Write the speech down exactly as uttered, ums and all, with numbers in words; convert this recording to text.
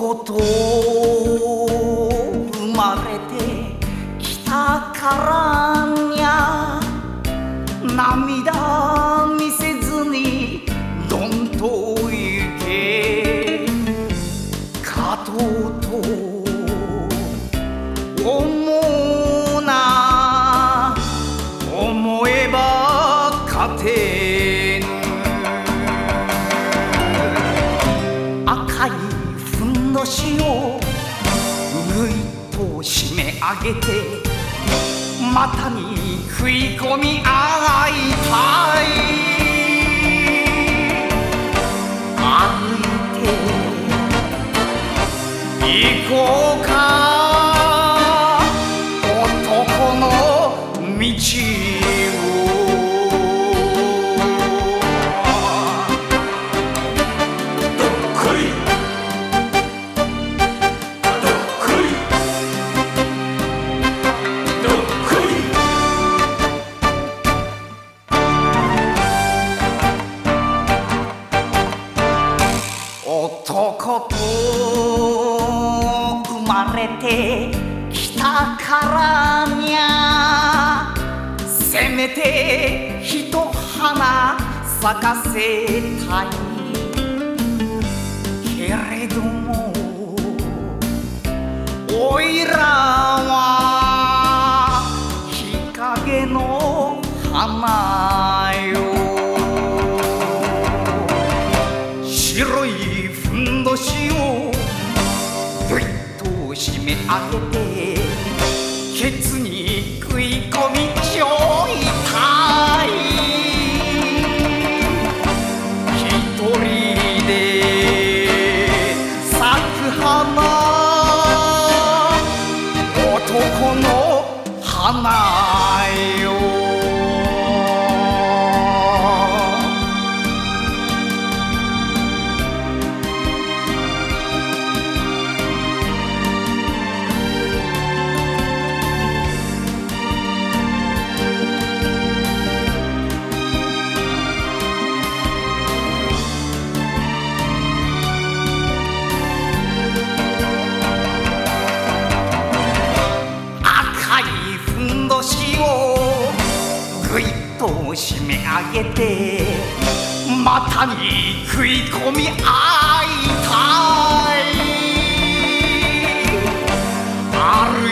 とうとう生まれてきたからにゃ涙見せずにどんと行けかとうと思うな思えば勝てぬ赤いふんどしをぐいっと締め上げて股に食い込みあいたい歩いて行こうか男の道男と生まれてきたからにゃせめてひと花咲かせたいけれどもおいらは日陰の花よ白いふんどしをぐいっと締め上げてケツに食い込みちょいたい一人で咲く花男の花よぐいっと締め上げて股に食い込みあいたい歩